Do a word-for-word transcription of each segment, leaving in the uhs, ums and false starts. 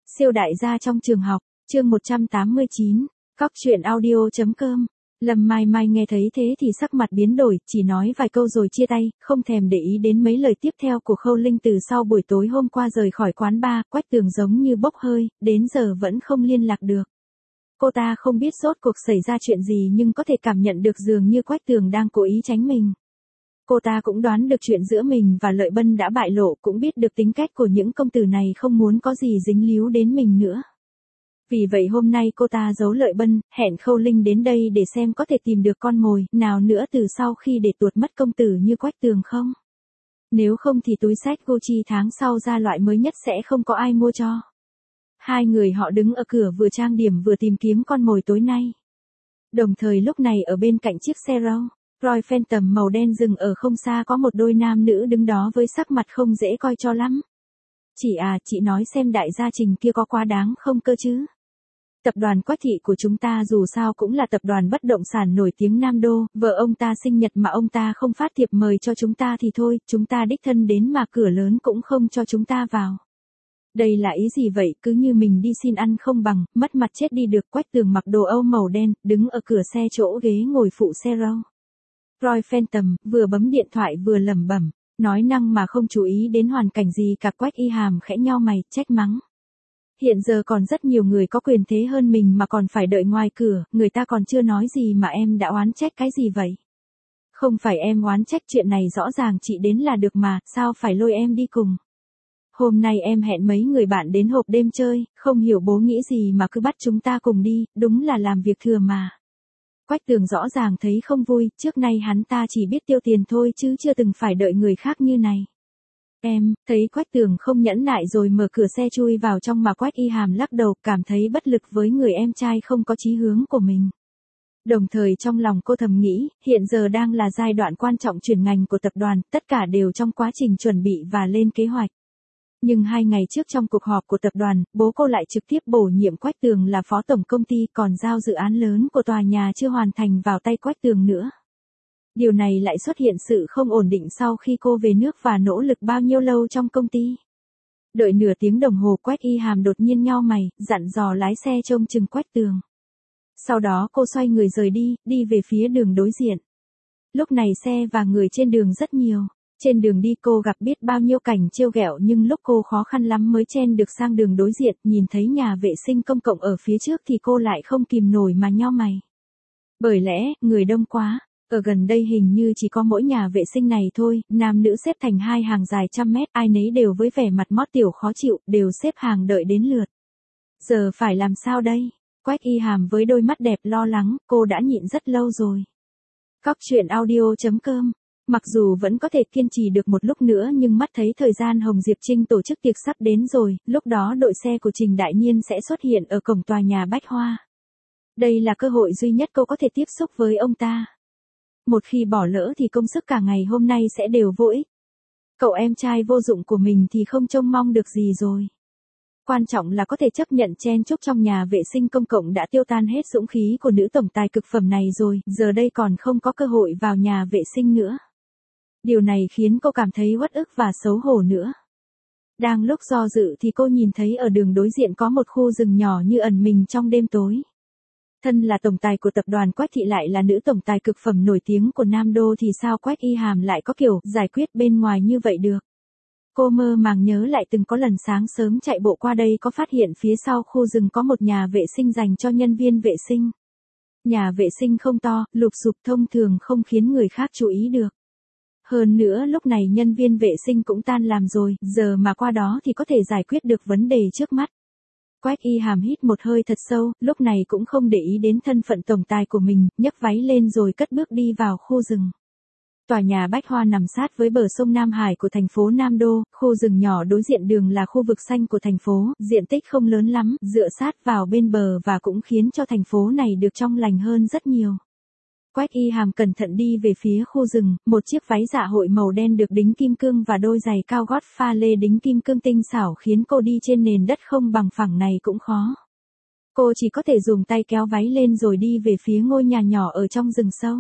Siêu đại gia trong trường học, chương một trăm tám mươi chín, cóc truyện audio chấm com. Lâm Mai Mai nghe thấy thế thì sắc mặt biến đổi, chỉ nói vài câu rồi chia tay, không thèm để ý đến mấy lời tiếp theo của Khâu Linh. Từ sau buổi tối hôm qua rời khỏi quán bar, Quách Tường giống như bốc hơi, đến giờ vẫn không liên lạc được. Cô ta không biết rốt cuộc xảy ra chuyện gì nhưng có thể cảm nhận được dường như Quách Tường đang cố ý tránh mình. Cô ta cũng đoán được chuyện giữa mình và Lợi Bân đã bại lộ, cũng biết được tính cách của những công tử này không muốn có gì dính líu đến mình nữa. Vì vậy hôm nay cô ta giấu Lợi Bân, hẹn Khâu Linh đến đây để xem có thể tìm được con mồi nào nữa từ sau khi để tuột mất công tử như Quách Tường không. Nếu không thì túi xách Gucci tháng sau ra loại mới nhất sẽ không có ai mua cho. Hai người họ đứng ở cửa vừa trang điểm vừa tìm kiếm con mồi tối nay. Đồng thời lúc này ở bên cạnh chiếc xe Rolls Phantom màu đen dừng ở không xa có một đôi nam nữ đứng đó với sắc mặt không dễ coi cho lắm. Chị à, chị nói xem đại gia Trình kia có quá đáng không cơ chứ? Tập đoàn Quách thị của chúng ta dù sao cũng là tập đoàn bất động sản nổi tiếng Nam Đô, vợ ông ta sinh nhật mà ông ta không phát thiệp mời cho chúng ta thì thôi, chúng ta đích thân đến mà cửa lớn cũng không cho chúng ta vào. Đây là ý gì vậy, cứ như mình đi xin ăn không bằng, mất mặt chết đi được. Quách Tường mặc đồ Âu màu đen, đứng ở cửa xe chỗ ghế ngồi phụ xe Rolls Phantom, vừa bấm điện thoại vừa lẩm bẩm, nói năng mà không chú ý đến hoàn cảnh gì cả. Quách Y Hàm khẽ nhau mày, trách mắng. Hiện giờ còn rất nhiều người có quyền thế hơn mình mà còn phải đợi ngoài cửa, người ta còn chưa nói gì mà em đã oán trách cái gì vậy? Không phải em oán trách, chuyện này rõ ràng chị đến là được mà, sao phải lôi em đi cùng? Hôm nay em hẹn mấy người bạn đến hộp đêm chơi, không hiểu bố nghĩ gì mà cứ bắt chúng ta cùng đi, đúng là làm việc thừa mà. Quách Tường rõ ràng thấy không vui, trước nay hắn ta chỉ biết tiêu tiền thôi chứ chưa từng phải đợi người khác như này. Em, thấy Quách Tường không nhẫn nại rồi mở cửa xe chui vào trong mà Quách Y Hàm lắc đầu, cảm thấy bất lực với người em trai không có chí hướng của mình. Đồng thời trong lòng cô thầm nghĩ, hiện giờ đang là giai đoạn quan trọng chuyển ngành của tập đoàn, tất cả đều trong quá trình chuẩn bị và lên kế hoạch. Nhưng hai ngày trước trong cuộc họp của tập đoàn, bố cô lại trực tiếp bổ nhiệm Quách Tường là phó tổng công ty, còn giao dự án lớn của tòa nhà chưa hoàn thành vào tay Quách Tường nữa. Điều này lại xuất hiện sự không ổn định sau khi cô về nước và nỗ lực bao nhiêu lâu trong công ty. Đợi nửa tiếng đồng hồ Quách Y Hàm đột nhiên nhau mày, dặn dò lái xe trông chừng Quách Tường. Sau đó cô xoay người rời đi, đi về phía đường đối diện. Lúc này xe và người trên đường rất nhiều. Trên đường đi cô gặp biết bao nhiêu cảnh trêu ghẹo nhưng lúc cô khó khăn lắm mới chen được sang đường đối diện, nhìn thấy nhà vệ sinh công cộng ở phía trước thì cô lại không kìm nổi mà nhau mày. Bởi lẽ, người đông quá, ở gần đây hình như chỉ có mỗi nhà vệ sinh này thôi, nam nữ xếp thành hai hàng dài trăm mét, ai nấy đều với vẻ mặt mót tiểu khó chịu, đều xếp hàng đợi đến lượt. Giờ phải làm sao đây? Quách Y Hàm với đôi mắt đẹp lo lắng, cô đã nhịn rất lâu rồi. Cóc truyện audio chấm com. Mặc dù vẫn có thể kiên trì được một lúc nữa nhưng mắt thấy thời gian Hồng Diệp Trinh tổ chức tiệc sắp đến rồi, lúc đó đội xe của Trình Đại Nhiên sẽ xuất hiện ở cổng tòa nhà Bách Hoa. Đây là cơ hội duy nhất cô có thể tiếp xúc với ông ta. Một khi bỏ lỡ thì công sức cả ngày hôm nay sẽ đều vô ích. Cậu em trai vô dụng của mình thì không trông mong được gì rồi. Quan trọng là có thể chấp nhận chen chúc trong nhà vệ sinh công cộng đã tiêu tan hết dũng khí của nữ tổng tài cực phẩm này rồi, giờ đây còn không có cơ hội vào nhà vệ sinh nữa. Điều này khiến cô cảm thấy uất ức và xấu hổ nữa. Đang lúc do dự thì cô nhìn thấy ở đường đối diện có một khu rừng nhỏ như ẩn mình trong đêm tối. Thân là tổng tài của tập đoàn Quách thị lại là nữ tổng tài cực phẩm nổi tiếng của Nam Đô thì sao Quách Y Hàm lại có kiểu giải quyết bên ngoài như vậy được. Cô mơ màng nhớ lại từng có lần sáng sớm chạy bộ qua đây có phát hiện phía sau khu rừng có một nhà vệ sinh dành cho nhân viên vệ sinh. Nhà vệ sinh không to, lụp xụp thông thường không khiến người khác chú ý được. Hơn nữa lúc này nhân viên vệ sinh cũng tan làm rồi, giờ mà qua đó thì có thể giải quyết được vấn đề trước mắt. Quách Y Hàm hít một hơi thật sâu, lúc này cũng không để ý đến thân phận tổng tài của mình, nhấc váy lên rồi cất bước đi vào khu rừng. Tòa nhà Bách Hoa nằm sát với bờ sông Nam Hải của thành phố Nam Đô, khu rừng nhỏ đối diện đường là khu vực xanh của thành phố, diện tích không lớn lắm, dựa sát vào bên bờ và cũng khiến cho thành phố này được trong lành hơn rất nhiều. Quách Y Hàm cẩn thận đi về phía khu rừng, một chiếc váy dạ hội màu đen được đính kim cương và đôi giày cao gót pha lê đính kim cương tinh xảo khiến cô đi trên nền đất không bằng phẳng này cũng khó. Cô chỉ có thể dùng tay kéo váy lên rồi đi về phía ngôi nhà nhỏ ở trong rừng sâu.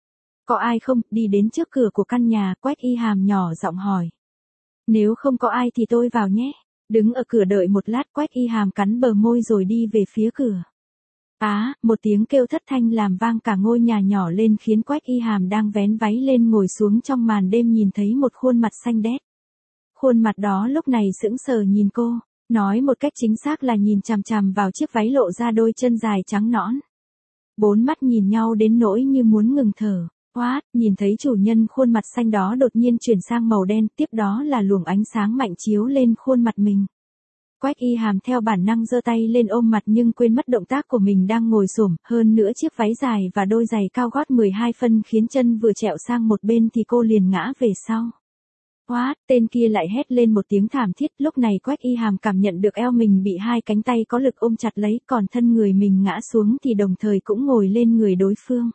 Có ai không? Đi đến trước cửa của căn nhà, Quách Y Hàm nhỏ giọng hỏi. Nếu không có ai thì tôi vào nhé. Đứng ở cửa đợi một lát, Quách Y Hàm cắn bờ môi rồi đi về phía cửa. Á, một tiếng kêu thất thanh làm vang cả ngôi nhà nhỏ lên khiến Quách Y Hàm đang vén váy lên ngồi xuống trong màn đêm nhìn thấy một khuôn mặt xanh đét. Khuôn mặt đó lúc này sững sờ nhìn cô, nói một cách chính xác là nhìn chằm chằm vào chiếc váy lộ ra đôi chân dài trắng nõn. Bốn mắt nhìn nhau đến nỗi như muốn ngừng thở. What, nhìn thấy chủ nhân khuôn mặt xanh đó đột nhiên chuyển sang màu đen, tiếp đó là luồng ánh sáng mạnh chiếu lên khuôn mặt mình. Quách Y Hàm theo bản năng giơ tay lên ôm mặt nhưng quên mất động tác của mình đang ngồi xổm, hơn nữa chiếc váy dài và đôi giày cao gót mười hai phân khiến chân vừa trẹo sang một bên thì cô liền ngã về sau. What, tên kia lại hét lên một tiếng thảm thiết, lúc này Quách Y Hàm cảm nhận được eo mình bị hai cánh tay có lực ôm chặt lấy, còn thân người mình ngã xuống thì đồng thời cũng ngồi lên người đối phương.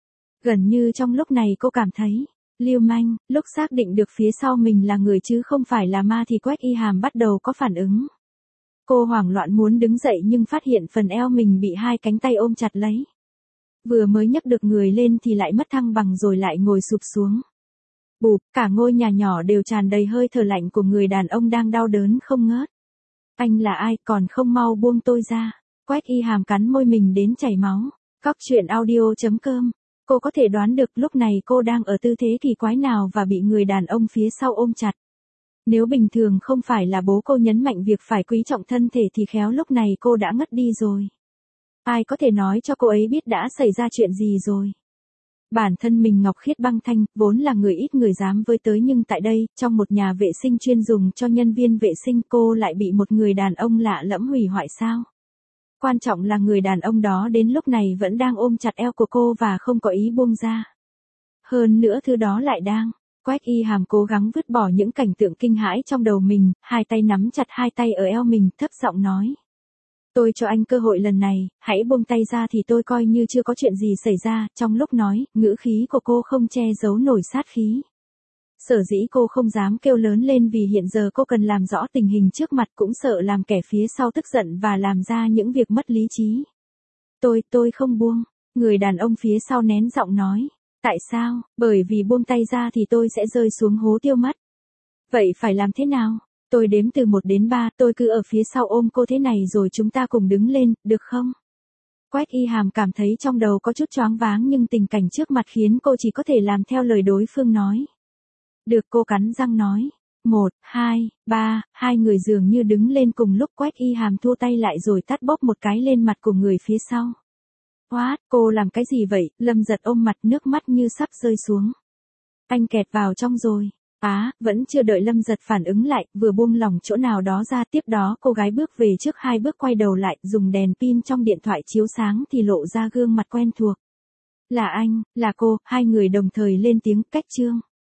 Gần như trong lúc này cô cảm thấy lưu manh, lúc xác định được phía sau mình là người chứ không phải là ma thì Quách Y Hàm bắt đầu có phản ứng. Cô hoảng loạn muốn đứng dậy nhưng phát hiện phần eo mình bị hai cánh tay ôm chặt lấy. Vừa mới nhấc được người lên thì lại mất thăng bằng rồi lại ngồi sụp xuống. Bụp, cả ngôi nhà nhỏ đều tràn đầy hơi thở lạnh của người đàn ông đang đau đớn không ngớt. Anh là ai, còn không mau buông tôi ra. Quách Y Hàm cắn môi mình đến chảy máu. Cóc truyện audio chấm com. Cô có thể đoán được lúc này cô đang ở tư thế kỳ quái nào và bị người đàn ông phía sau ôm chặt. Nếu bình thường không phải là bố cô nhấn mạnh việc phải quý trọng thân thể thì khéo lúc này cô đã ngất đi rồi. Ai có thể nói cho cô ấy biết đã xảy ra chuyện gì rồi. Bản thân mình Ngọc Khiết Băng Thanh, vốn là người ít người dám với tới nhưng tại đây, trong một nhà vệ sinh chuyên dùng cho nhân viên vệ sinh cô lại bị một người đàn ông lạ lẫm hủy hoại sao. Quan trọng là người đàn ông đó đến lúc này vẫn đang ôm chặt eo của cô và không có ý buông ra. Hơn nữa thứ đó lại đang. Quách Y Hàm cố gắng vứt bỏ những cảnh tượng kinh hãi trong đầu mình, hai tay nắm chặt hai tay ở eo mình, thấp giọng nói. Tôi cho anh cơ hội lần này, hãy buông tay ra thì tôi coi như chưa có chuyện gì xảy ra, trong lúc nói, ngữ khí của cô không che giấu nổi sát khí. Sở dĩ cô không dám kêu lớn lên vì hiện giờ cô cần làm rõ tình hình trước mặt cũng sợ làm kẻ phía sau tức giận và làm ra những việc mất lý trí. Tôi, tôi không buông, người đàn ông phía sau nén giọng nói. Tại sao? Bởi vì buông tay ra thì tôi sẽ rơi xuống hố tiêu mất. Vậy phải làm thế nào? Tôi đếm từ một đến ba, tôi cứ ở phía sau ôm cô thế này rồi chúng ta cùng đứng lên, được không? Quách Y Hàm cảm thấy trong đầu có chút choáng váng nhưng tình cảnh trước mặt khiến cô chỉ có thể làm theo lời đối phương nói. Được, cô cắn răng nói. Một, hai, ba, hai người dường như đứng lên cùng lúc. Quách Y Hàm thua tay lại rồi tát bóp một cái lên mặt của người phía sau. What, cô làm cái gì vậy? Lâm Giật ôm mặt nước mắt như sắp rơi xuống. Anh kẹt vào trong rồi. Á, vẫn chưa đợi Lâm Giật phản ứng lại, vừa buông lỏng chỗ nào đó ra, tiếp đó cô gái bước về trước hai bước quay đầu lại, dùng đèn pin trong điện thoại chiếu sáng thì lộ ra gương mặt quen thuộc. Là anh, là cô, hai người đồng thời lên tiếng. Cách chương.